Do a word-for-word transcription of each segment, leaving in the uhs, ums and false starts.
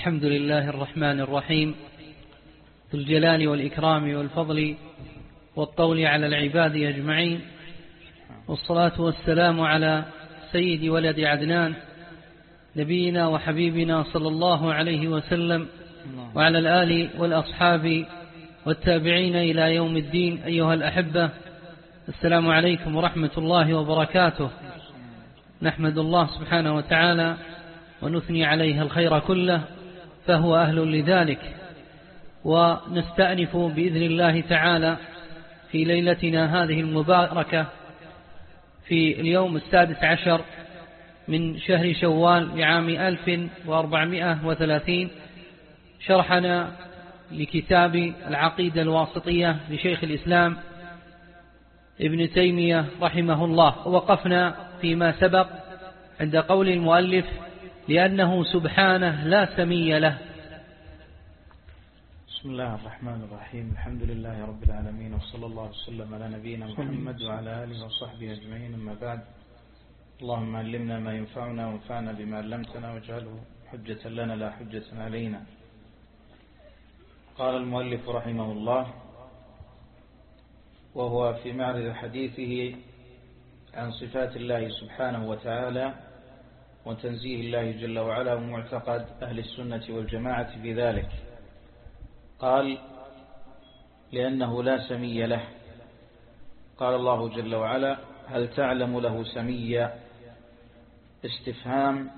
الحمد لله الرحمن الرحيم ذو الجلال والإكرام والفضل والطول على العباد أجمعين، والصلاة والسلام على سيد ولد عدنان نبينا وحبيبنا صلى الله عليه وسلم، وعلى الآل والأصحاب والتابعين إلى يوم الدين. أيها الأحبة، السلام عليكم ورحمة الله وبركاته. نحمد الله سبحانه وتعالى ونثني عليه الخير كله، فهو أهل لذلك، ونستأنف بإذن الله تعالى في ليلتنا هذه المباركة في اليوم السادس عشر من شهر شوال لعام ألف وأربعمائة وثلاثين شرحنا لكتاب العقيدة الواسطية لشيخ الإسلام ابن تيمية رحمه الله. ووقفنا فيما سبق عند قول المؤلف: لأنه سبحانه لا سمي له. بسم الله الرحمن الرحيم، الحمد لله رب العالمين، وصلى الله وسلم على نبينا محمد وعلى آله وصحبه أجمعين. أما بعد، اللهم علمنا ما ينفعنا وانفعنا بما علمتنا واجعله حجة لنا لا حجة علينا. قال المؤلف رحمه الله، وهو في معرض حديثه عن صفات الله سبحانه وتعالى وتنزيه الله جل وعلا ومعتقد أهل السنة والجماعة في ذلك. قال: لأنه لا سمي له. قال الله جل وعلا: هل تعلم له سميا؟ استفهام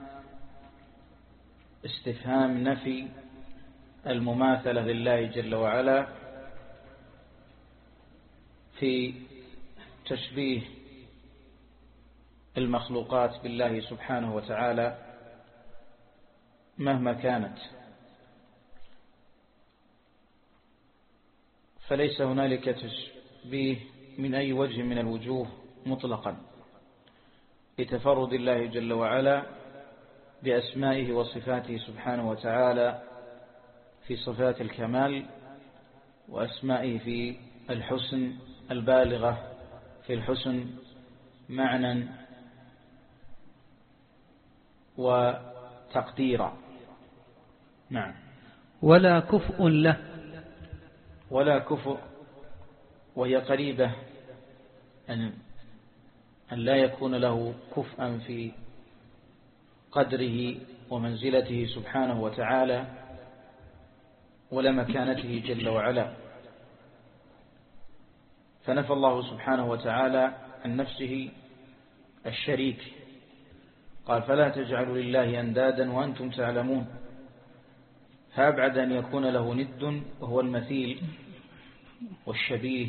استفهام نفي المماثلة لله جل وعلا في تشبيه المخلوقات بالله سبحانه وتعالى مهما كانت، فليس هنالك تشبيه من أي وجه من الوجوه مطلقا لتفرد الله جل وعلا بأسمائه وصفاته سبحانه وتعالى في صفات الكمال، وأسمائه في الحسن البالغة في الحسن معنى وتقديرا. نعم. ولا كفء له. ولا كفء، وهي قريبة أن أن لا يكون له كفءا في قدره ومنزلته سبحانه وتعالى ولا مكانته جل وعلا. فنفى الله سبحانه وتعالى عن نفسه الشريك، قال: فلا تجعلوا لله أندادا وأنتم تعلمون. فأبعد أن يكون له ند وهو المثيل والشبيه،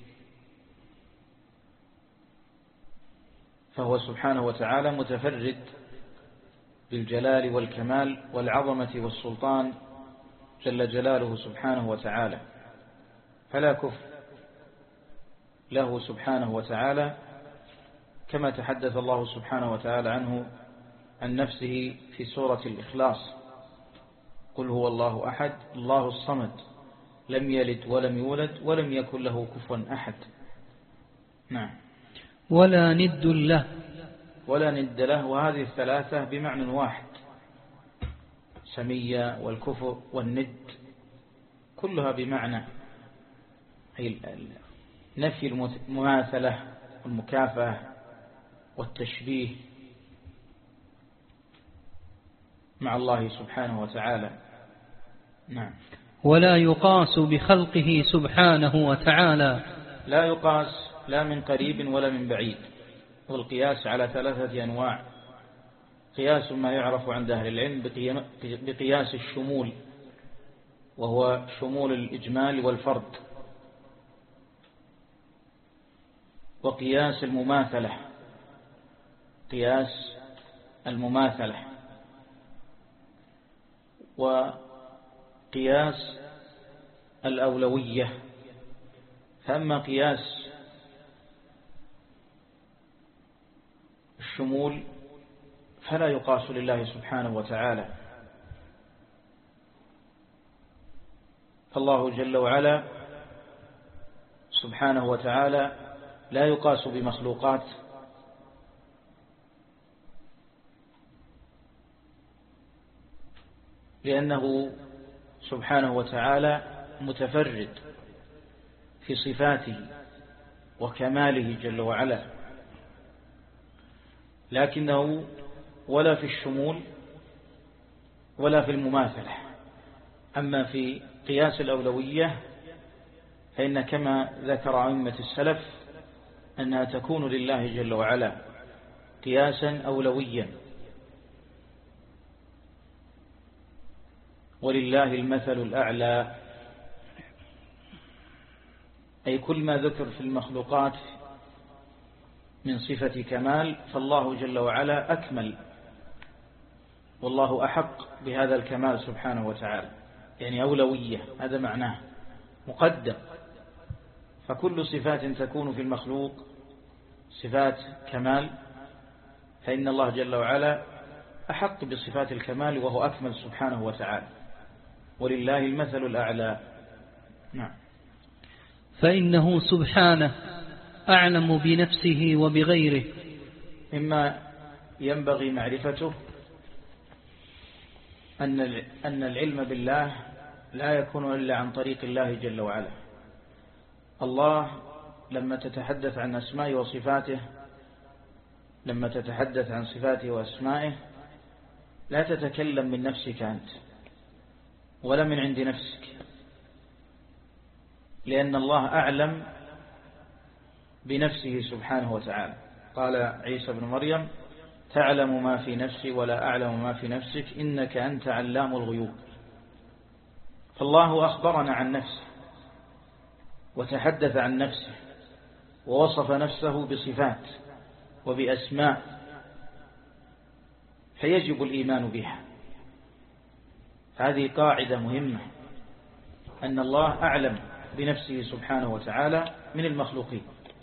فهو سبحانه وتعالى متفرد بالجلال والكمال والعظمة والسلطان جل جلاله سبحانه وتعالى، فلا كفء له سبحانه وتعالى، كما تحدث الله سبحانه وتعالى عنه عن نفسه في سورة الإخلاص: قل هو الله أحد الله الصمد لم يلد ولم يولد ولم يكن له كفوا أحد. نعم. ولا ند له. ولا ند له، وهذه الثلاثة بمعنى واحد: سمية والكفء والند، كلها بمعنى نفي المماثلة والمكافأة والتشبيه مع الله سبحانه وتعالى. نعم. ولا يقاس بخلقه سبحانه وتعالى. لا يقاس لا من قريب ولا من بعيد، والقياس على ثلاثة أنواع: قياس ما يعرف عند أهل العلم بقياس الشمول، وهو شمول الإجمال والفرد، وقياس المماثلة قياس المماثلة وقياس الأولوية. فأما قياس الشمول فلا يقاس لله سبحانه وتعالى، فالله جل وعلا سبحانه وتعالى لا يقاس بمخلوقات، لأنه سبحانه وتعالى متفرد في صفاته وكماله جل وعلا، لكنه ولا في الشمول ولا في المماثلة. أما في قياس الأولوية فإن كما ذكر أئمة السلف أنها تكون لله جل وعلا قياسا أولويا، ولله المثل الأعلى، أي كل ما ذكر في المخلوقات من صفة كمال فالله جل وعلا أكمل، والله أحق بهذا الكمال سبحانه وتعالى، يعني أولوية، هذا معناه مقدم. فكل صفات تكون في المخلوق صفات كمال فإن الله جل وعلا أحق بصفات الكمال وهو أكمل سبحانه وتعالى، ولله المثل الأعلى. نعم. فإنه سبحانه أعلم بنفسه وبغيره. مما ينبغي معرفته أن أن العلم بالله لا يكون إلا عن طريق الله جل وعلا. الله لما تتحدث عن أسمائه وصفاته، لما تتحدث عن صفاته وأسمائه لا تتكلم من نفسك أنت ولا من عند نفسك، لأن الله أعلم بنفسه سبحانه وتعالى. قال عيسى بن مريم: تعلم ما في نفسي ولا أعلم ما في نفسك إنك أنت علام الغيوب. فالله أخبرنا عن نفسه وتحدث عن نفسه ووصف نفسه بصفات وبأسماء، فيجب الإيمان بها. هذه قاعدة مهمة، أن الله أعلم بنفسه سبحانه وتعالى من المخلوقين،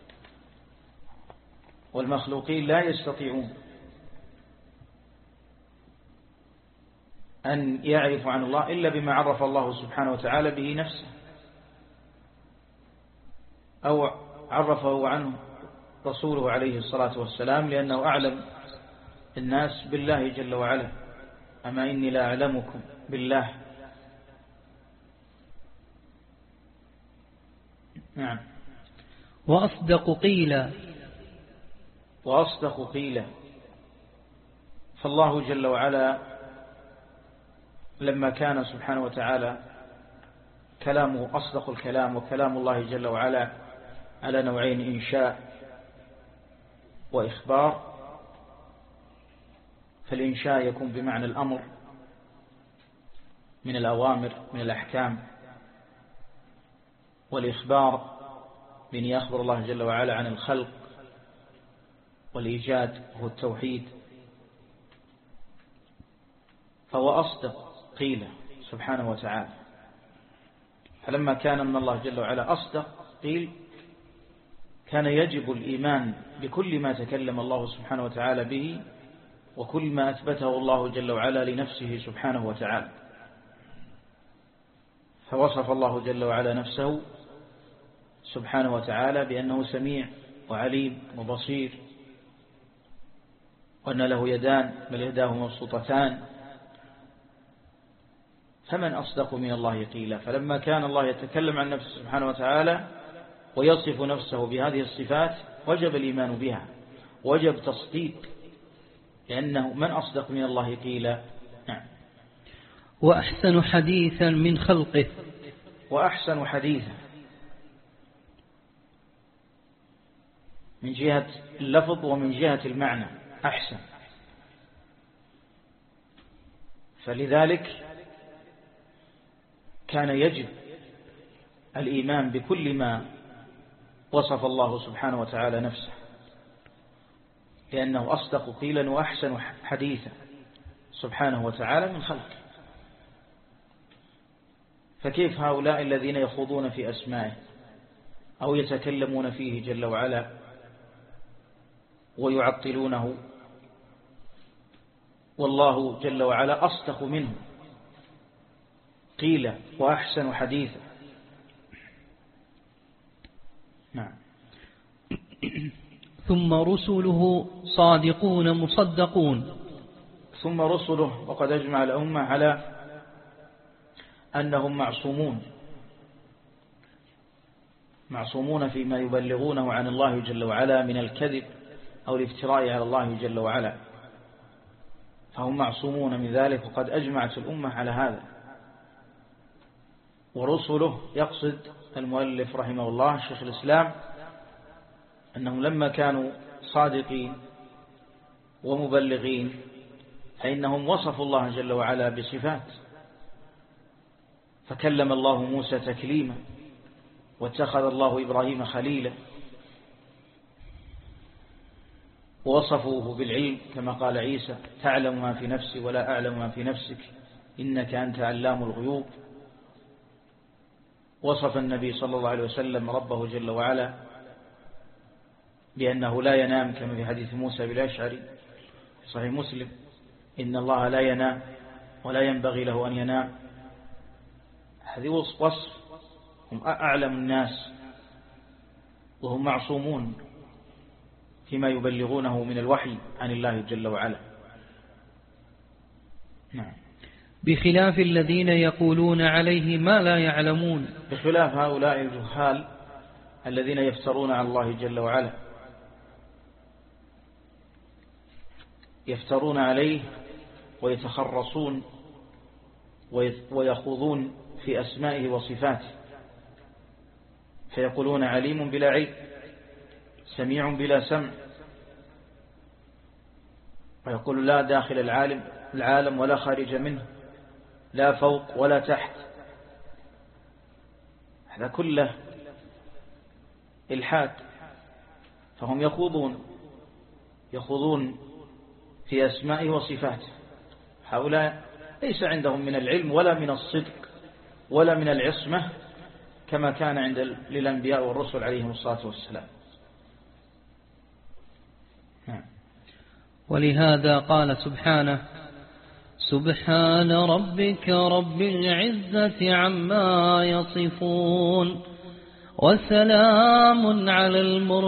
والمخلوقين لا يستطيعون أن يعرفوا عن الله إلا بما عرف الله سبحانه وتعالى به نفسه أو عرفه عنه رسوله عليه الصلاة والسلام، لأنه أعلم الناس بالله جل وعلا. أما إني لا أعلمكم بالله. نعم. وأصدق قيلا. وأصدق قيلا. فالله جل وعلا لما كان سبحانه وتعالى كلامه أصدق الكلام، وكلام الله جل وعلا على نوعين: إنشاء وإخبار. فالإنشاء يكون بمعنى الأمر من الأوامر من الأحكام، والإخبار بأن يخبر الله جل وعلا عن الخلق والإيجاد هو التوحيد. فهو أصدق قيل سبحانه وتعالى. فلما كان من الله جل وعلا أصدق قيل كان يجب الإيمان بكل ما تكلم الله سبحانه وتعالى به وكل ما أثبته الله جل وعلا لنفسه سبحانه وتعالى. فوصف الله جل وعلا نفسه سبحانه وتعالى بأنه سميع وعليم وبصير، وأن له يدان بل يداه مبسوطتان. فمن أصدق من الله قيلا. فلما كان الله يتكلم عن نفسه سبحانه وتعالى ويصف نفسه بهذه الصفات وجب الإيمان بها، وجب تصديق، لأنه من أصدق من الله قيلا. نعم. وأحسن حديثا من خلقه. وأحسن حديثا من جهة اللفظ ومن جهة المعنى أحسن. فلذلك كان يجب الإيمان بكل ما وصف الله سبحانه وتعالى نفسه، لأنه أصدق قيلا وأحسن حديثا سبحانه وتعالى من خلقه. فكيف هؤلاء الذين يخوضون في أسمائه أو يتكلمون فيه جل وعلا ويعطلونه، والله جل وعلا أصدق منه قيل وأحسن حديثا. نعم. ثم رسله صادقون مصدقون. ثم رسله، وقد أجمع الأمة على أنهم معصومون معصومون فيما يبلغونه عن الله جل وعلا من الكذب أو الافتراء على الله جل وعلا، فهم معصومون من ذلك، وقد أجمعت الأمة على هذا. ورسله يقصد المؤلف رحمه الله شيخ الإسلام أنهم لما كانوا صادقين ومبلغين فإنهم وصفوا الله جل وعلا بصفات، فكلم الله موسى تكليما، واتخذ الله إبراهيم خليلا، ووصفوه بالعلم كما قال عيسى تعلم ما في نفسي ولا أعلم ما في نفسك إنك أنت علام الغيوب. وصف النبي صلى الله عليه وسلم ربه جل وعلا بأنه لا ينام كما في حديث موسى بالأشعري في صحيح مسلم إن الله لا ينام ولا ينبغي له أن ينام. هذه وصف، هم أعلم الناس وهم معصومون فيما يبلغونه من الوحي عن الله جل وعلا. نعم. بخلاف الذين يقولون عليه ما لا يعلمون، بخلاف هؤلاء الجهال الذين يفترون على الله جل وعلا، يفترون عليه ويتخرصون ويخوضون في أسمائه وصفاته، فيقولون عليم بلا علم، سميع بلا سمع، ويقول لا داخل العالم العالم ولا خارج منه، لا فوق ولا تحت. هذا كله إلحاد، فهم يخوضون يخوضون في أسمائه وصفاته. هؤلاء ليس عندهم من العلم ولا من الصدق ولا من العصمة كما كان عند للأنبياء والرسل عليهم الصلاة والسلام. ولهذا قال سبحانه سبحان ربك رب العزة عما يصفون وسلام على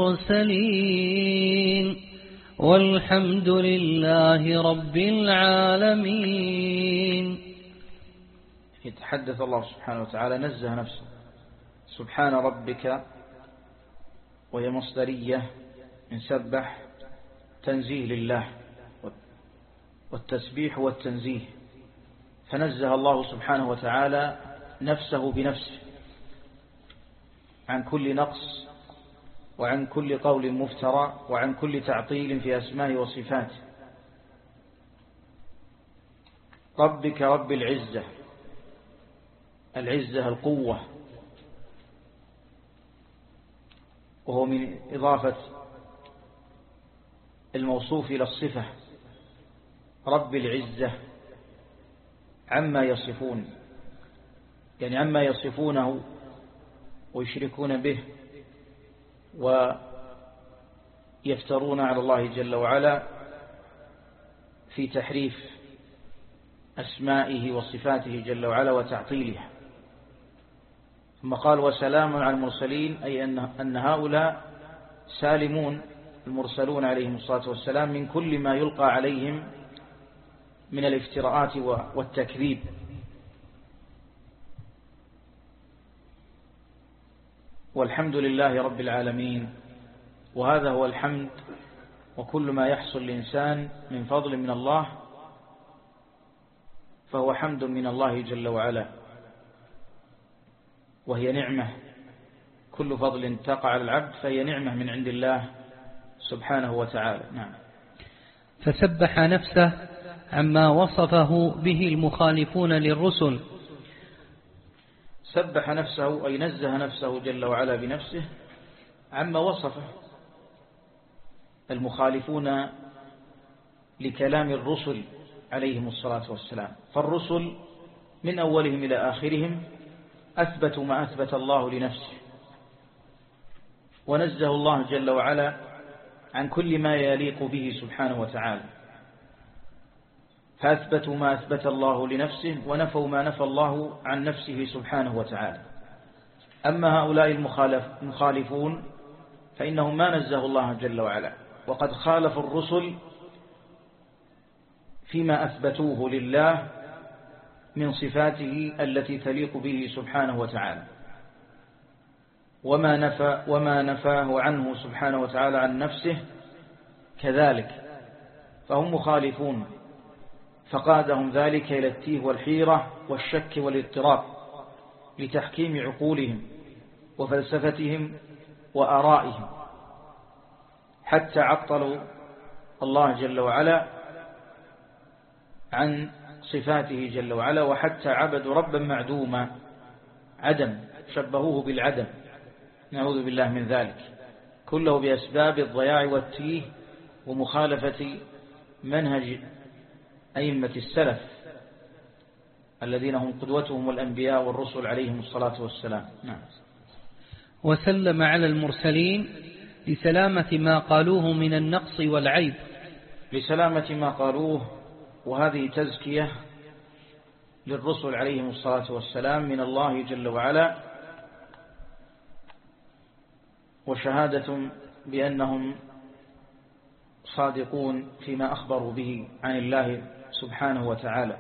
المرسلين والحمد لله رب العالمين. يتحدث الله سبحانه وتعالى نزه نفسه سبحان ربك، وهي مصدرية من سبح، تنزيه لله، والتسبيح والتنزيه، فنزه الله سبحانه وتعالى نفسه بنفسه عن كل نقص وعن كل قول مفترى وعن كل تعطيل في أسمائه وصفاته. ربك رب العزة، العزة القوة، وهو من إضافة الموصوف إلى الصفة رب العزة عما يصفون، يعني عما يصفونه ويشركون به ويفترون على الله جل وعلا في تحريف أسمائه وصفاته جل وعلا وتعطيلها. ثم قال وسلام على المرسلين، أي أن هؤلاء سالمون المرسلون عليهم الصلاة والسلام من كل ما يلقى عليهم من الافتراءات والتكذيب. والحمد لله رب العالمين، وهذا هو الحمد، وكل ما يحصل للإنسان من فضل من الله فهو حمد من الله جل وعلا، وهي نعمة، كل فضل تقع على العبد فهي نعمة من عند الله سبحانه وتعالى. نعم. فسبح نفسه عما وصفه به المخالفون للرسل. سبح نفسه أي نزه نفسه جل وعلا بنفسه عما وصفه المخالفون لكلام الرسل عليهم الصلاة والسلام. فالرسل من أولهم إلى آخرهم أثبتوا ما أثبت الله لنفسه، ونزه الله جل وعلا عن كل ما يليق به سبحانه وتعالى، فأثبتوا ما أثبت الله لنفسه ونفوا ما نفى الله عن نفسه سبحانه وتعالى. أما هؤلاء المخالفون فإنهم ما نزه الله جل وعلا، وقد خالفوا الرسل فيما أثبتوه لله من صفاته التي تليق به سبحانه وتعالى، وما نفى وما نفاه عنه سبحانه وتعالى عن نفسه كذلك، فهم مخالفون، فقادهم ذلك إلى التيه والحيرة والشك والاضطراب لتحكيم عقولهم وفلسفتهم وآرائهم، حتى عطلوا الله جل وعلا عن صفاته جل وعلا، وحتى عبدوا ربا معدوما، عدم، شبهوه بالعدم، نعوذ بالله من ذلك، كله بأسباب الضياع والتيه ومخالفة منهج أئمة السلف الذين هم قدوتهم الأنبياء والرسل عليهم الصلاة والسلام. نعم. وسلم على المرسلين لسلامة ما قالوه من النقص والعيب، لسلامة ما قالوه، وهذه تزكية للرسل عليهم الصلاة والسلام من الله جل وعلا، وشهادة بأنهم صادقون فيما أخبروا به عن الله سبحانه وتعالى،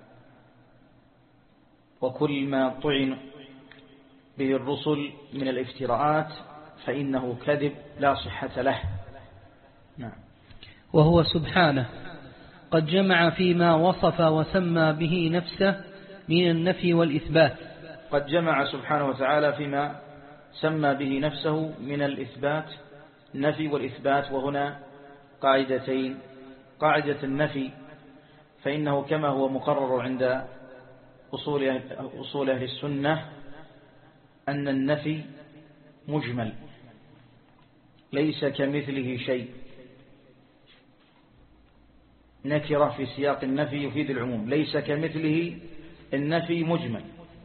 وكل ما طعن به الرسل من الافتراءات فإنه كذب لا صحة له. نعم. وهو سبحانه قد جمع فيما وصف وسمى به نفسه من النفي والإثبات، قد جمع سبحانه وتعالى فيما سمى به نفسه من الإثبات، النفي والإثبات، وهنا قاعدتين: قاعدة النفي فإنه كما هو مقرر عند أصول أهل السنة أن النفي مجمل ليس كمثله شيء، نكرة في سياق النفي يفيد العموم، ليس كمثله، النفي مجمل،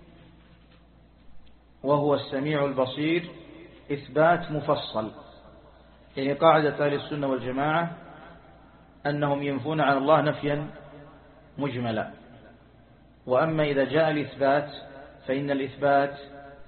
وهو السميع البصير، إثبات مفصل. يعني قاعدة أهل السنة والجماعة أنهم ينفون عن الله نفيا مجملا، وأما إذا جاء الإثبات فإن الإثبات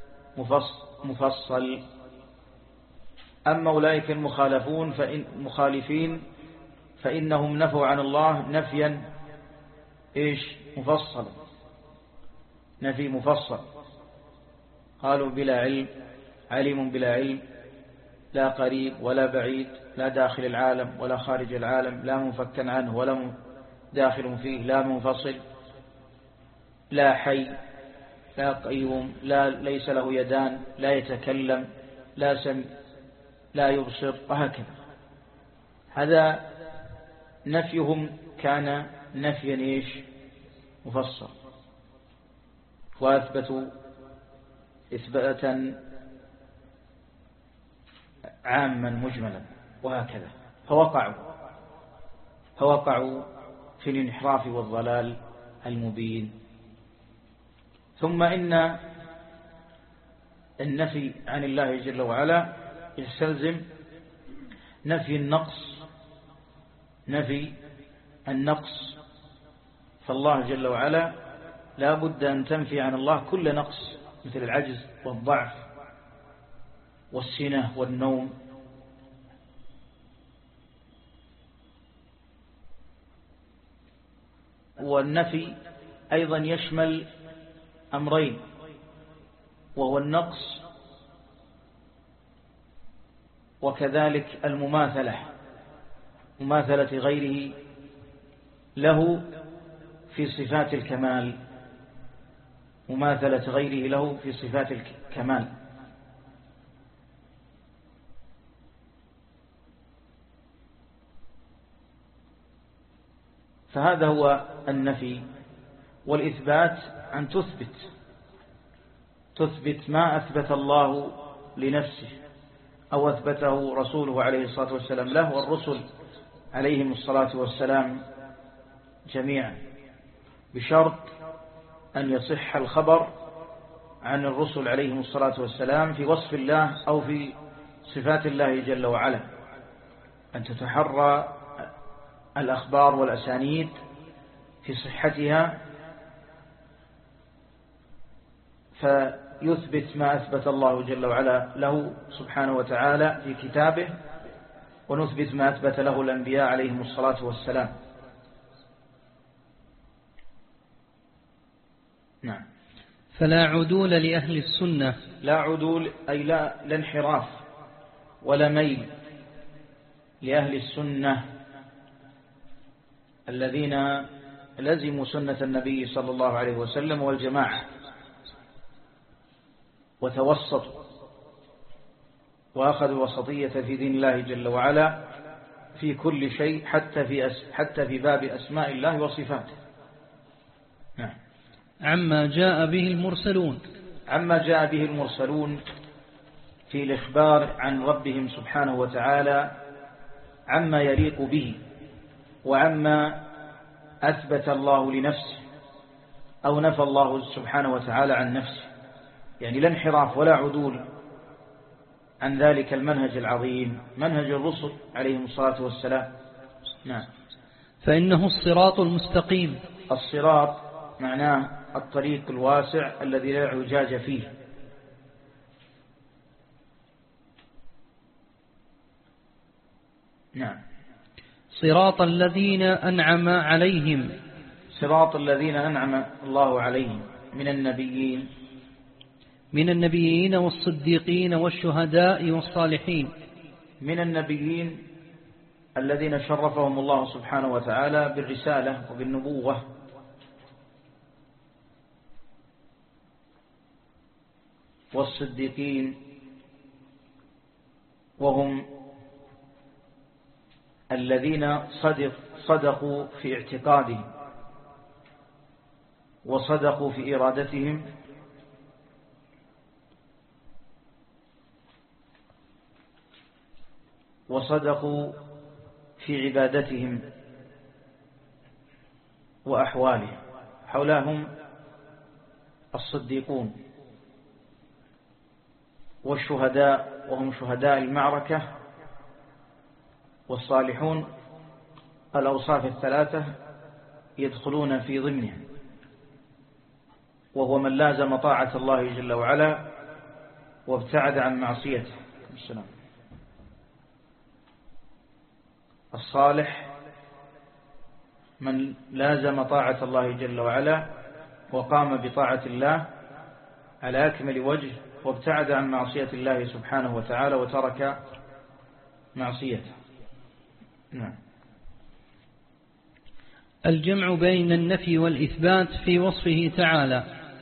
مفصل. أما أولئك المخالفون فإن مخالفين فإنهم نفوا عن الله نفيا إيش مفصل، نفي مفصل، قالوا بلا علم، عليم بلا علم، لا قريب ولا بعيد، لا داخل العالم ولا خارج العالم، لا منفكا عنه ولا داخل فيه، لا منفصل، لا حي، لا قيوم، لا ليس له يدان، لا يتكلم، لا سمع، لا يبصر، وهكذا. هذا نفيهم كان نفيا إيش مفصل، وأثبتوا إثباتا عاما مجملا، وهكذا، فوقعوا فوقعوا في الانحراف والضلال المبين. ثم إن النفي عن الله جل وعلا يستلزم نفي النقص، نفي النقص، فالله جل وعلا لا بد أن تنفي عن الله كل نقص، مثل العجز والضعف والسنة والنوم. والنفي أيضا يشمل أمرين، وهو النقص وكذلك المماثلة، مماثلة غيره له في صفات الكمال، مماثلة غيره له في صفات الكمال. فهذا هو النفي. والإثبات أن تثبت تثبت ما أثبت الله لنفسه أو أثبته رسوله عليه الصلاة والسلام له، والرسل عليهم الصلاة والسلام جميعا، بشرط أن يصح الخبر عن الرسل عليهم الصلاة والسلام في وصف الله أو في صفات الله جل وعلا، أن تتحرى الأخبار والأسانيد في صحتها، فيثبت ما أثبت الله جل وعلا له سبحانه وتعالى في كتابه، ونثبت ما أثبت له الأنبياء عليهم الصلاة والسلام. فلا عدول لأهل السنة. لا عدول أي لا, لا انحراف ولا ميل لأهل السنة الذين لزموا سنة النبي صلى الله عليه وسلم والجماعة وتوسطوا وأخذوا وسطية في دين الله جل وعلا في كل شيء، حتى في أس حتى في باب أسماء الله وصفاته. نعم. عما جاء به المرسلون عما جاء به المرسلون في الإخبار عن ربهم سبحانه وتعالى عما يليق به وعما أثبت الله لنفسه أو نفى الله سبحانه وتعالى عن نفسه، يعني لا انحراف ولا عدول عن ذلك المنهج العظيم، منهج الرسل عليهم الصلاة والسلام. نعم. فإنه الصراط المستقيم. الصراط معناه الطريق الواسع الذي لا اعوجاج فيه. نعم. صراط الذين أنعم عليهم. صراط الذين أنعم الله عليهم من النبيين من النبيين والصديقين والشهداء والصالحين. من النبيين الذين شرفهم الله سبحانه وتعالى بالرسالة وبالنبوة، والصديقين وهم الذين صدق صدقوا في اعتقادهم وصدقوا في إرادتهم وصدقوا في عبادتهم وأحوالهم. حولهم الصديقون والشهداء وهم شهداء المعركة، والصالحون الأوصاف الثلاثة يدخلون في ضمنها، وهو من لازم طاعة الله جل وعلا وابتعد عن معصيته. السلام. الصالح من لازم طاعة الله جل وعلا وقام بطاعة الله على أكمل وجه وابتعد عن معصية الله سبحانه وتعالى وترك معصيته. نعم. الجمع بين النفي والإثبات في وصفه تعالى.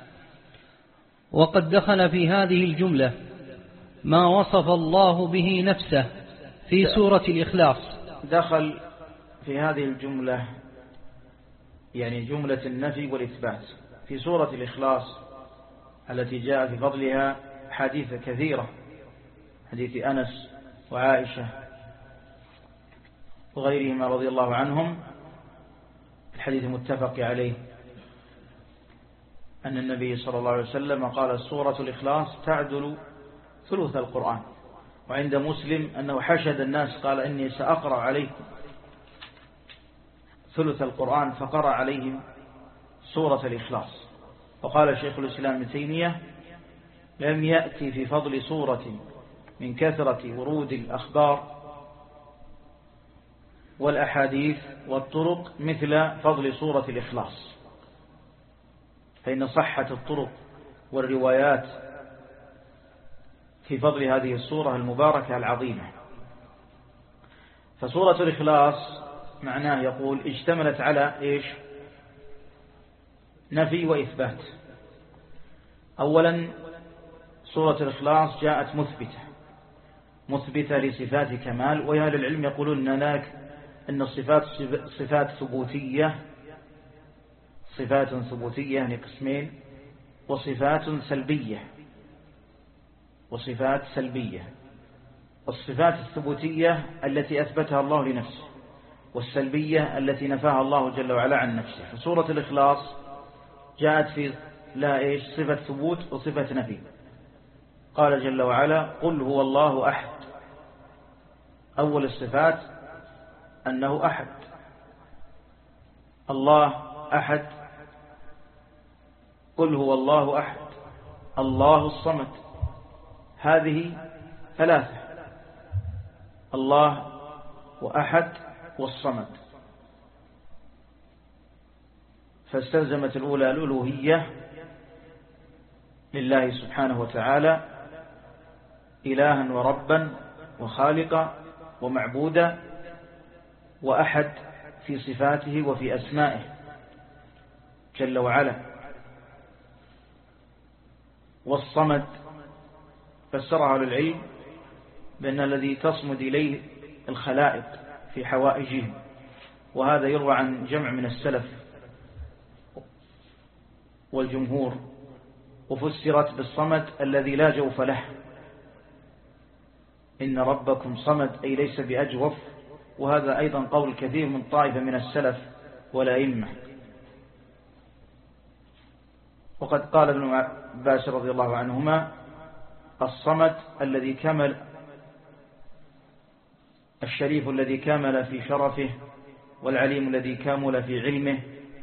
وقد دخل في هذه الجملة ما وصف الله به نفسه في سورة الإخلاص. دخل في هذه الجملة يعني جملة النفي والإثبات في سورة الإخلاص التي جاء في فضلها حديث كثيرة، حديث أنس وعائشة وغيرهما رضي الله عنهم. الحديث متفق عليه أن النبي صلى الله عليه وسلم قال سورة الإخلاص تعدل ثلث القرآن. وعند مسلم أنه حشد الناس قال إني سأقرأ عليكم ثلث القرآن، فقرأ عليهم سورة الإخلاص. وقال شيخ الإسلام ابن تيمية لم يأتي في فضل سورة من كثرة ورود الأخبار والأحاديث والطرق مثل فضل سورة الإخلاص، فإن صحة الطرق والروايات في فضل هذه السورة المباركة العظيمة. فسورة الإخلاص معناه يقول اشتملت على إيش؟ نفي وإثبات. أولا سورة الإخلاص جاءت مثبتة مثبتة لصفات كمال، وأهل العلم يقولون هناك أن الصفات صفات ثبوتية صفات ثبوتية يعني قسمين، وصفات سلبية وصفات سلبية. الصفات الثبوتية التي أثبتها الله لنفسه، والسلبية التي نفاها الله جل وعلا عن نفسه. فسورة الإخلاص جاءت في لا إيش؟ صفة ثبوت وصفة نفي. قال جل وعلا قل هو الله أحد. أول الصفات أنه أحد، الله أحد. قل هو الله أحد، الله الصمد. هذه ثلاثة: الله وأحد والصمد. فاستلزمت الأولى الألوهية لله سبحانه وتعالى إلها وربا وخالقا ومعبودا وأحد في صفاته وفي أسمائه جل وعلا. والصمد فسرها للعلم بأن الذي تصمد إليه الخلائق في حوائجهم، وهذا يروى عن جمع من السلف والجمهور. وفسرت بالصمد الذي لا جوف له، إن ربكم صمد أي ليس بأجوف، وهذا أيضا قول كثير من طائفة من السلف والأئمة. وقد قال ابن عباس رضي الله عنهما: الصمد الذي كمل، الشريف الذي كمل في شرفه، والعليم الذي كمل في علمه،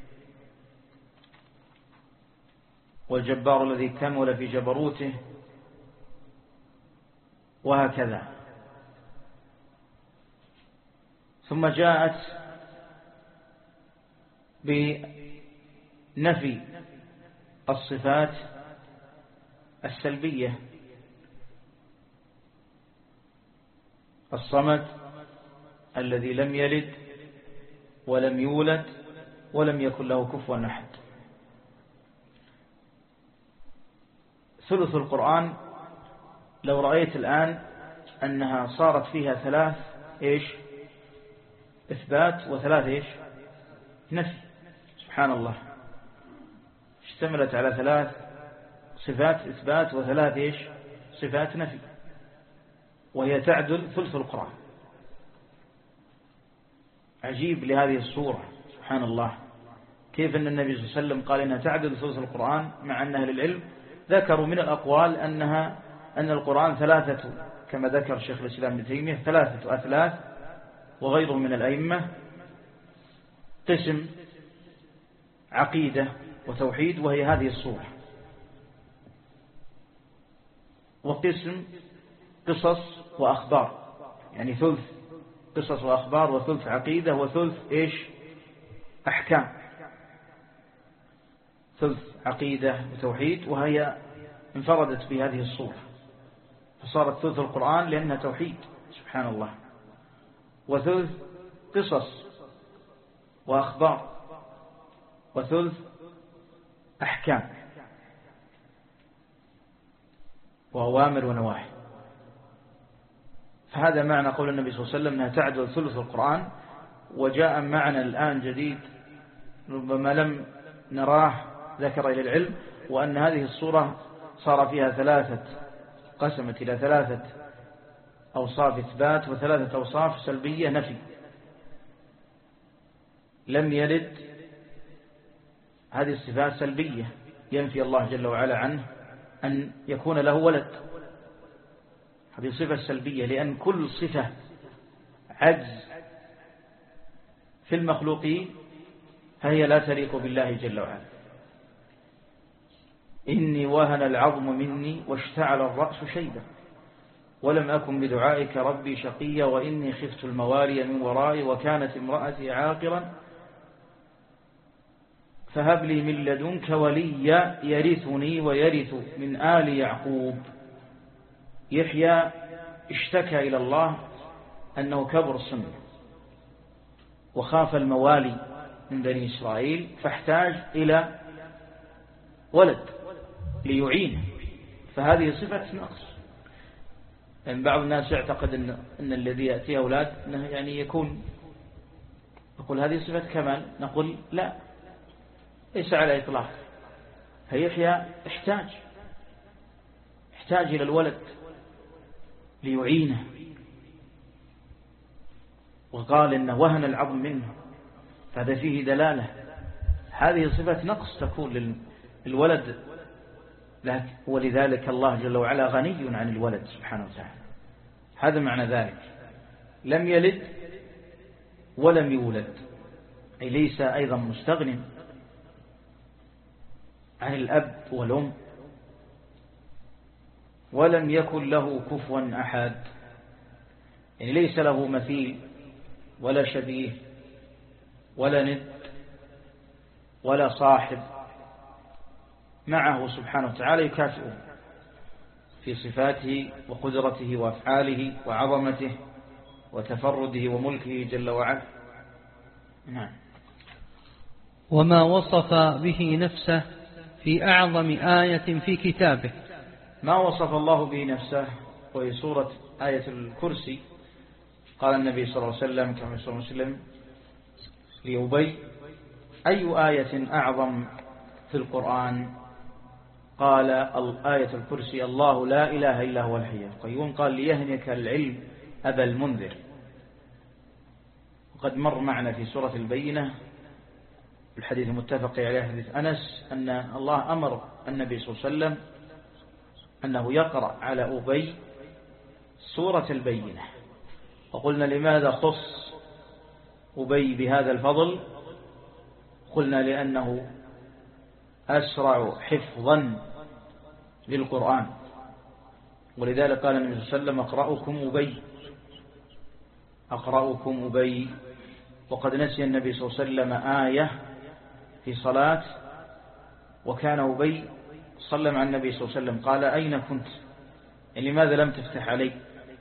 والجبار الذي كمل في جبروته، وهكذا. ثم جاءت بنفي الصفات السلبية. الصمد الذي لم يلد ولم يولد ولم يكن له كفوا أحد. ثلث القرآن لو رأيت الآن أنها صارت فيها ثلاث إيش إثبات وثلاث إيش نفي، سبحان الله، اشتملت على ثلاث صفات إثبات وثلاث إيش صفات نفي، وهي تعدل ثلث القرآن. عجيب لهذه الصورة، سبحان الله، كيف أن النبي صلى الله عليه وسلم قال إنها تعدل ثلث القرآن، مع أن أهل العلم ذكروا من الأقوال أنها أن القرآن ثلاثة، كما ذكر الشيخ الإسلام ابن تيمية ثلاثة أثلاث، وغيره من الأئمة، قسم عقيدة وتوحيد وهي هذه الصورة، وقسم قصص وأخبار، يعني ثلث قصص وأخبار وثلث عقيدة وثلث إيش أحكام، ثلث عقيدة وتوحيد، وهي انفردت بهذه الصورة، فصارت ثلث القرآن لأنها توحيد، سبحان الله، وثلث قصص وأخبار، وثلث أحكام وأوامر ونواهي. فهذا معنى قول النبي صلى الله عليه وسلم أنها تعدل ثلث القرآن. وجاء معنى الآن جديد ربما لم نراه ذكر إلى العلم، وأن هذه الصورة صار فيها ثلاثة، قسمت إلى ثلاثة أوصاف إثبات وثلاثة أوصاف سلبية نفي. لم يلد، هذه الصفات سلبية، ينفي الله جل وعلا عنه أن يكون له ولد، هذه صفة سلبية، لأن كل صفة عجز في المخلوقين فهي لا تليق بالله جل وعلا. إني وهن العظم مني واشتعل الرأس شيبا ولم أكن بدعائك ربي شقيا وإني خفت الموالي من ورائي وكانت امرأتي عاقرا فهب لي من لدنك وليا يرثني ويرث من آل يعقوب. يحيى اشتكى إلى الله أنه كبر السن وخاف الموالي من بني إسرائيل، فاحتاج إلى ولد ليعينه، فهذه صفة نقص. يعني بعض الناس يعتقد أن, أن الذي يأتيه أولاد أنه يعني يكون، نقول هذه صفة كمال، نقول لا، ليس على إطلاق. فيحيى احتاج احتاج إلى الولد ليعينه، وقال إنه وهن العظم منه، فهذا فيه دلالة هذه صفة نقص تكون للولد، ولذلك الله جل وعلا غني عن الولد سبحانه وتعالى. هذا معنى ذلك. لم يلد ولم يولد، أي ليس أيضا مستغنٍ عن الأب والأم. ولم يكن له كفوا أحد، يعني ليس له مثيل ولا شبيه ولا ند ولا صاحب معه سبحانه وتعالى يكافئه في صفاته وقدرته وأفعاله وعظمته وتفرده وملكه جل وعلا. نعم. وما وصف به نفسه في أعظم آية في كتابه. ما وصف الله به نفسه وهي سورة آية الكرسي. قال النبي صلى الله عليه وسلم كما يقول مسلم لأبي: أي آية أعظم في القرآن؟ قال: آية الكرسي، الله لا إله إلا هو الحي القيوم. قال: ليهنك العلم أبا المنذر. وقد مر معنا في سورة البينة الحديث المتفق عليه حديث أنس أن الله أمر النبي صلى الله عليه وسلم أنه يقرأ على أبي سورة البينة. وقلنا: لماذا خص أبي بهذا الفضل؟ قلنا: لأنه أسرع حفظا للقرآن، ولذلك قال النبي صلى الله عليه وسلم: أقرأكم أبي أقرأكم أبي. وقد نسي النبي صلى الله عليه وسلم آية في صلاة، وكان أبي صلى مع النبي صلى الله عليه وسلم، قال: أين كنت؟ لماذا لم تفتح علي؟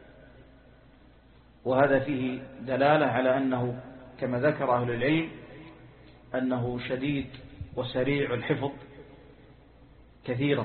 وهذا فيه دلالة على أنه كما ذكر أهل العلم أنه شديد وسريع الحفظ كثيرا.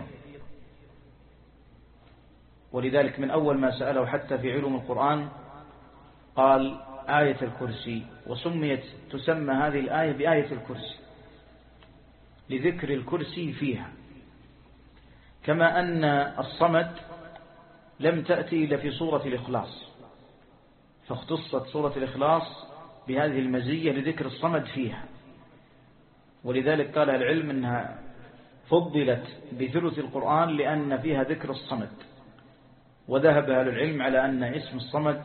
ولذلك من أول ما سأله حتى في علوم القرآن قال: آية الكرسي. وسميت تسمى هذه الآية بآية الكرسي لذكر الكرسي فيها، كما أن الصمد لم تأتي إلا في سورة الإخلاص، فاختصت سورة الإخلاص بهذه المزية لذكر الصمد فيها. ولذلك قال العلم أنها فضلت بثلث القرآن لأن فيها ذكر الصمد. وذهب أهل العلم على أن اسم الصمد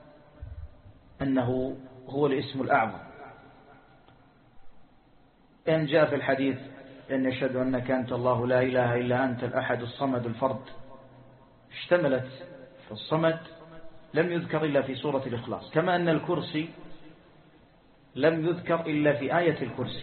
أنه هو الاسم الأعظم، إن جاء في الحديث: إن يشهد أنك أنت الله لا إله إلا أنت الأحد الصمد الفرد. اشتملت في الصمد لم يذكر إلا في سورة الإخلاص، كما أن الكرسي لم يذكر إلا في آية الكرسي.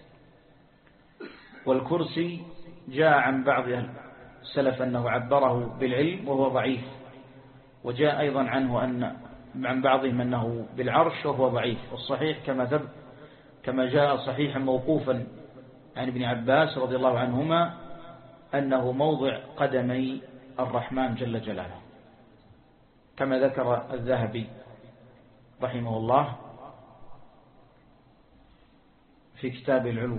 والكرسي جاء عن بعض السلف أنه عبره بالعلم وهو ضعيف، وجاء أيضا عنه أن عن بعضهم أنه بالعرش وهو ضعيف. والصحيح كما ثبت كما جاء صحيحا موقوفا عن ابن عباس رضي الله عنهما أنه موضع قدمي الرحمن جل جلاله، كما ذكر الذهبي رحمه الله في كتاب العلوم.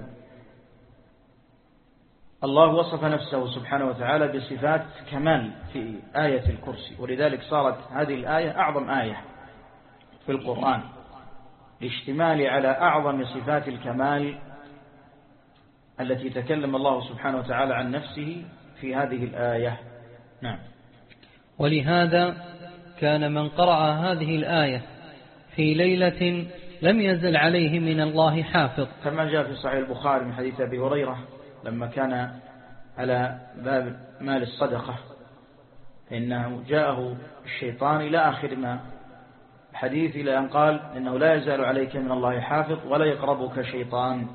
الله وصف نفسه سبحانه وتعالى بصفات كمال في آية الكرسي، ولذلك صارت هذه الآية أعظم آية في القرآن لاشتمال على أعظم صفات الكمال التي تكلم الله سبحانه وتعالى عن نفسه في هذه الآية. نعم. ولهذا كان من قرأ هذه الآية في ليلة لم يزل عليه من الله حافظ، كما جاء في صحيح البخاري من حديث أبي هريرة لما كان على باب مال الصدقة إنه جاءه الشيطان إلى آخر ما الحديث، إلى أن قال: إنه لا يزال عليك من الله حافظ ولا يقربك شيطان.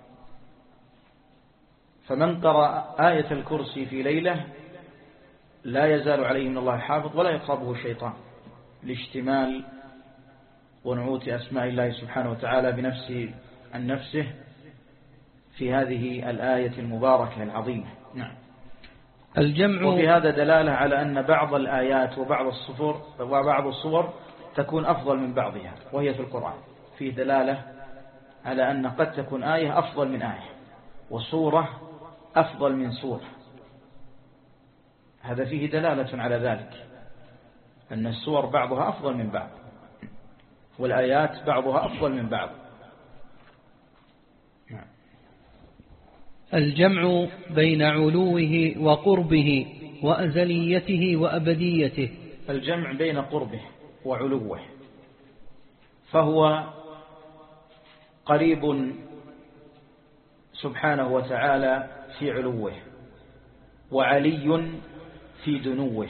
فمن قرأ آية الكرسي في ليلة لا يزال عليه من الله حافظ ولا يقربه شيطان، لاشتمال ونعوت أسماء الله سبحانه وتعالى بنفسه عن نفسه في هذه الآية المباركة العظيمة. نعم. الجمع. وفي هذا دلالة على أن بعض الآيات وبعض الصور وبعض الصور تكون أفضل من بعضها، وهي في القرآن فيه دلالة على أن قد تكون آية أفضل من آية، وصورة أفضل من صورة. هذا فيه دلالة على ذلك، أن الصور بعضها أفضل من بعض، والآيات بعضها أفضل من بعض. الجمع بين علوه وقربه وأزليته وأبديته. الجمع بين قربه وعلوه، فهو قريب سبحانه وتعالى في علوه، وعلي في دنوه،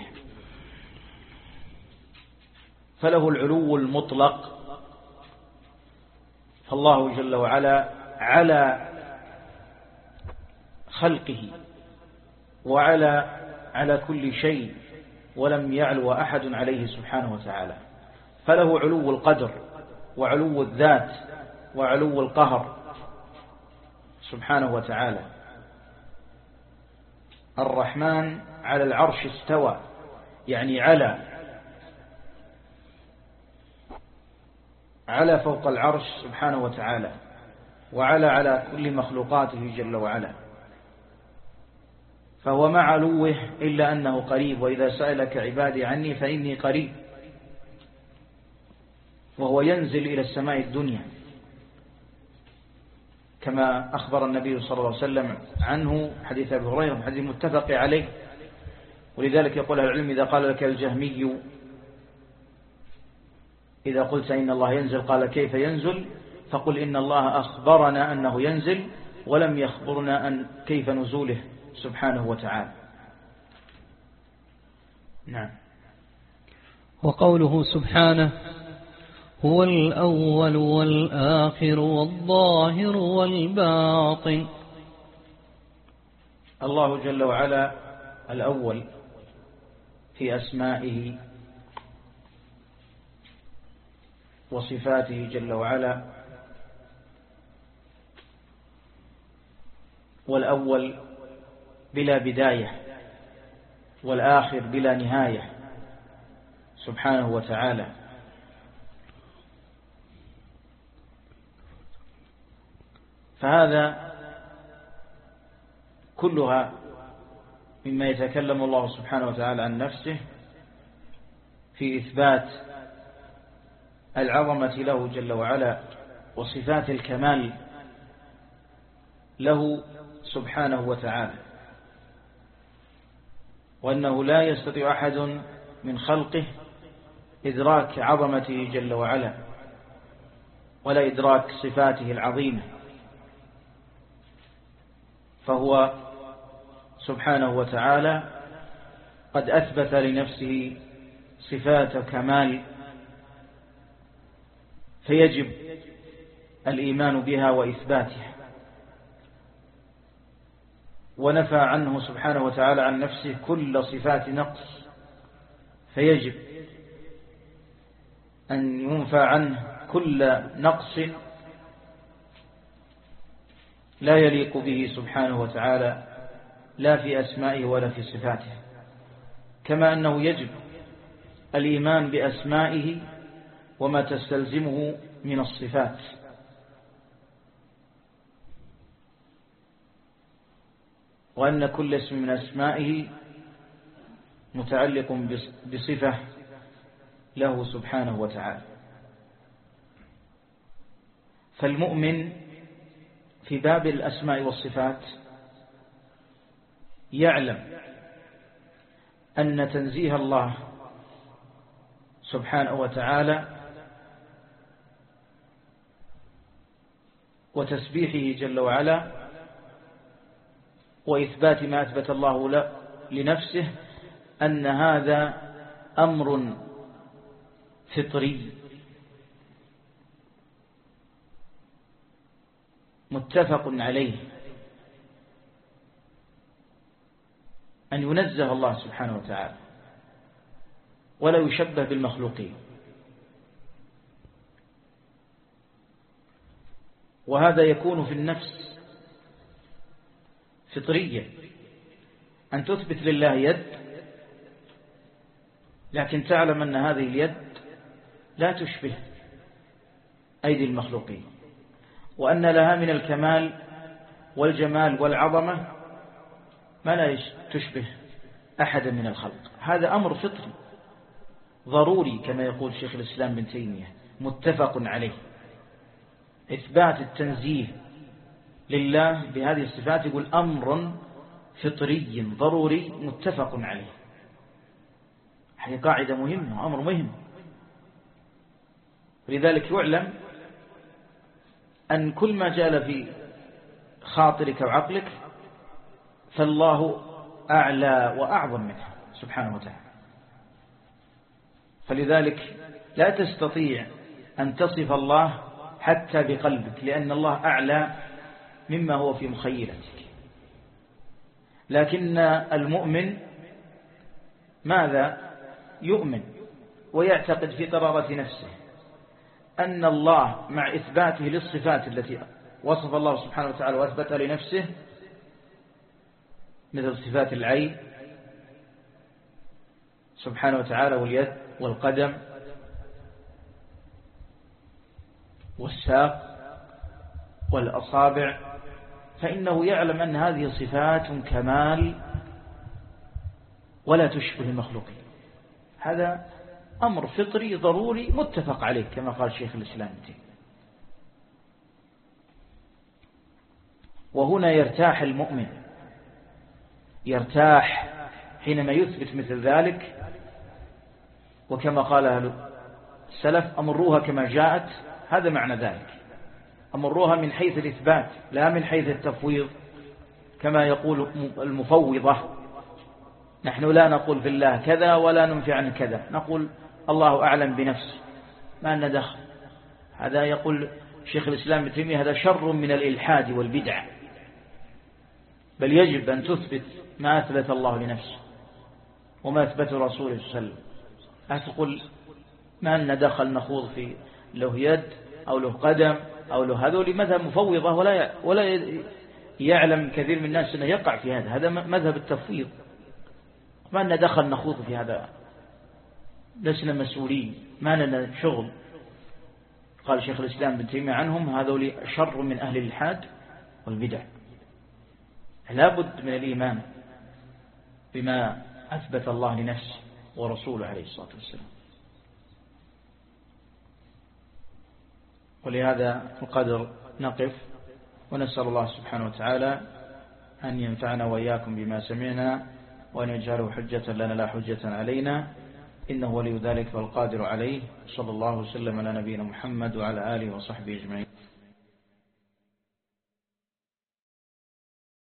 فله العلو المطلق. فالله جل وعلا على خلقه وعلى على كل شيء ولم يعلو أحد عليه سبحانه وتعالى، فله علو القدر وعلو الذات وعلو القهر سبحانه وتعالى. الرحمن على العرش استوى، يعني على على فوق العرش سبحانه وتعالى، وعلى على كل مخلوقاته جل وعلا، فهو مع علوه إلا أنه قريب. وإذا سألك عبادي عني فإني قريب، وهو ينزل إلى السماء الدنيا كما أخبر النبي صلى الله عليه وسلم عنه، حديث أبي هريرة حديث متفق عليه. ولذلك يقول العلم إذا قال لك الجهمي إذا قلت إن الله ينزل قال كيف ينزل، فقل إن الله أخبرنا أنه ينزل ولم يخبرنا أن كيف نزوله سبحانه وتعالى. نعم. وقوله سبحانه هو الأول والآخر والظاهر والباطن. الله جل وعلا الأول في أسمائه وصفاته جل وعلا، والأول بلا بداية والآخر بلا نهاية سبحانه وتعالى. فهذا كلها مما يتكلم الله سبحانه وتعالى عن نفسه في إثبات العظمة له جل وعلا وصفات الكمال له سبحانه وتعالى، وأنه لا يستطيع أحد من خلقه إدراك عظمته جل وعلا ولا إدراك صفاته العظيمة، فهو سبحانه وتعالى قد أثبت لنفسه صفات كمال، فيجب الإيمان بها وإثباتها. ونفى عنه سبحانه وتعالى عن نفسه كل صفات نقص، فيجب أن ينفى عنه كل نقص لا يليق به سبحانه وتعالى لا في أسمائه ولا في صفاته، كما أنه يجب الإيمان بأسمائه وما تستلزمه من الصفات. وأن كل اسم من أسمائه متعلق بصفة له سبحانه وتعالى. فالمؤمن في باب الأسماء والصفات يعلم أن تنزيه الله سبحانه وتعالى وتسبيحه جل وعلا وإثبات ما أثبت الله لنفسه أن هذا أمر فطري متفق عليه، أن ينزه الله سبحانه وتعالى ولا يشبه بالمخلوقين. وهذا يكون في النفس فطريا، أن تثبت لله يد، لكن تعلم أن هذه اليد لا تشبه أيدي المخلوقين، وأن لها من الكمال والجمال والعظمة ما لا تشبه أحدا من الخلق. هذا أمر فطري ضروري كما يقول شيخ الإسلام بن تيمية، متفق عليه. إثبات التنزيه لله بهذه الصفات يقول أمر فطري ضروري متفق عليه. هذه قاعدة مهمة، أمر مهم. لذلك يعلم أن كل ما جال في خاطرك وعقلك فالله أعلى وأعظم منها سبحانه وتعالى. فلذلك لا تستطيع أن تصف الله حتى بقلبك، لأن الله أعلى مما هو في مخيلتك. لكن المؤمن ماذا؟ يؤمن ويعتقد في قرارة نفسه أن الله مع إثباته للصفات التي وصف الله سبحانه وتعالى وأثبتها لنفسه مثل صفات العين سبحانه وتعالى واليد والقدم والساق والأصابع، فإنه يعلم أن هذه صفات كمال ولا تشبه المخلوقين. هذا أمر فطري ضروري متفق عليه كما قال شيخ الإسلام ابن تيمية. وهنا يرتاح المؤمن، يرتاح حينما يثبت مثل ذلك. وكما قال أهل السلف أمروها كما جاءت، هذا معنى ذلك، أمروها من حيث الإثبات لا من حيث التفويض كما يقول المفوضة. نحن لا نقول في الله كذا ولا ننفي عن كذا، نقول الله أعلم بنفسه ما لنا دخل. هذا يقول شيخ الإسلام ابن تيمية هذا شر من الإلحاد والبدع، بل يجب أن تثبت ما أثبت الله لنفسه وما أثبته رسوله صلى الله عليه وسلم. لا تقول ما لنا دخل نخوض في له يد أو له قدم أو له هذول مذهب مفوضة، ولا ولا يعلم كثير من الناس أنه يقع في هذا، هذا مذهب التفويض. ما لنا دخل نخوض في هذا، لسنا مسؤولين، ما لنا شغل. قال شيخ الإسلام ابن تيمية عنهم هذول شر من أهل الإلحاد والبدع. لا بد من الإيمان بما أثبت الله لنفسه ورسوله عليه الصلاة والسلام. ولهذا القدر نقف، ونسأل الله سبحانه وتعالى أن ينفعنا وإياكم بما سمعنا، وأن يجعله حجة لنا لا حجة علينا، إنه ولي ذلك والقادر عليه. صلى الله وسلم على نبينا محمد وعلى آله وصحبه أجمعين.